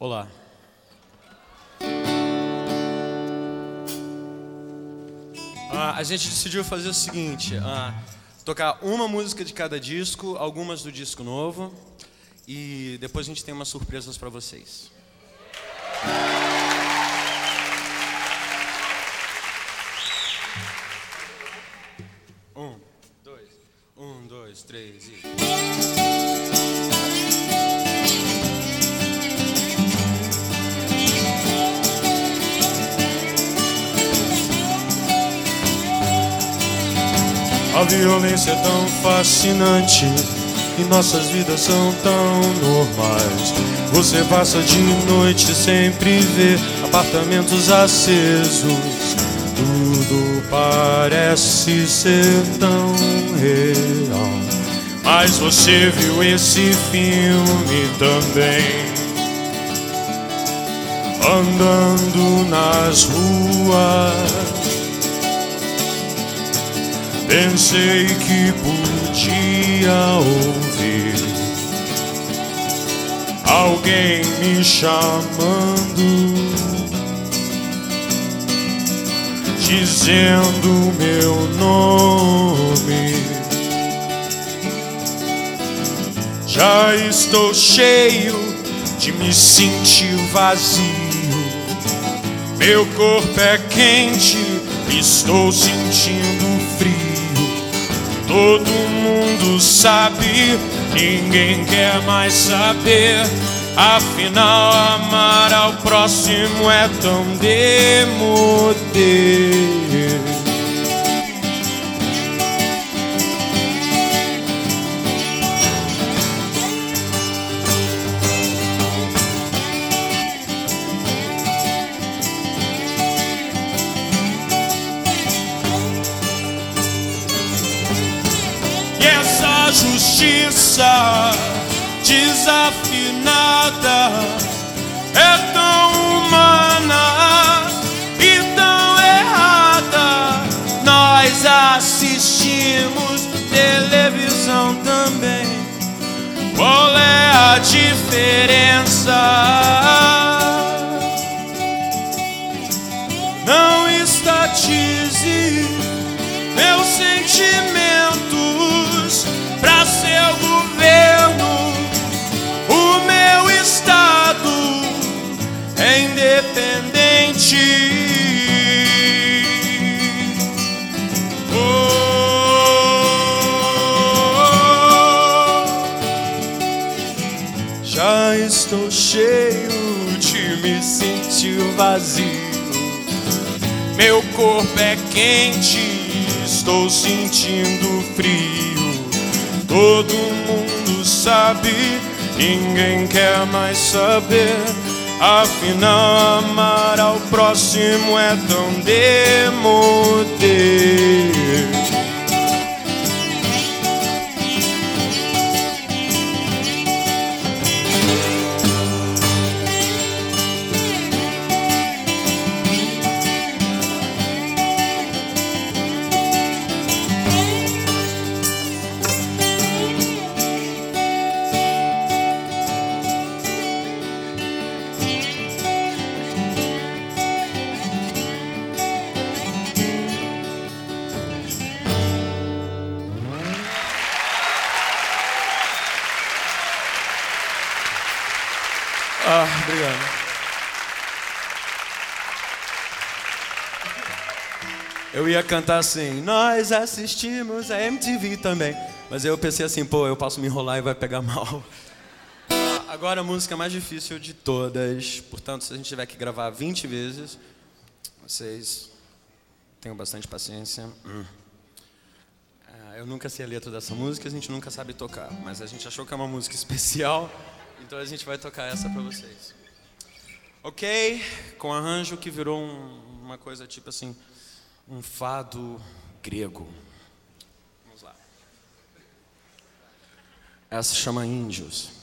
Olá. A gente decidiu fazer o seguinte, tocar uma música de cada disco, algumas do disco novo, e depois a gente tem umas surpresas para vocês. Um, dois, três e... A violência é tão fascinante e nossas vidas são tão normais. Você passa de noite e sempre vê apartamentos acesos. Tudo parece ser tão real. Mas você viu esse filme também, andando nas ruas. Pensei que podia ouvir alguém me chamando, dizendo meu nome. Já estou cheio de me sentir vazio. Meu corpo é quente, estou sentindo frio. Todo mundo sabe, ninguém quer mais saber. Afinal, amar ao próximo é tão demodê. E essa justiça desafinada é tão humana e tão errada. Nós assistimos televisão também. Qual é a diferença? Não estatize meus sentimentos pra seu governo. O meu estado é independente. Já estou cheio de me sentir vazio. Meu corpo é quente, estou sentindo frio. Todo mundo sabe, ninguém quer mais saber. Afinal, amar ao próximo é tão demodê. Obrigado. Eu ia cantar assim, nós assistimos a MTV também. Mas aí eu pensei assim, pô, eu posso me enrolar e vai pegar mal. Agora a música mais difícil de todas. Portanto, se a gente tiver que gravar 20 vezes, vocês tenham bastante paciência. Eu nunca sei a letra dessa música, a gente nunca sabe tocar. Mas a gente achou que é uma música especial, então a gente vai tocar essa pra vocês. Ok? Com arranjo que virou uma coisa tipo assim, um fado grego. Vamos lá. Essa se chama Índios.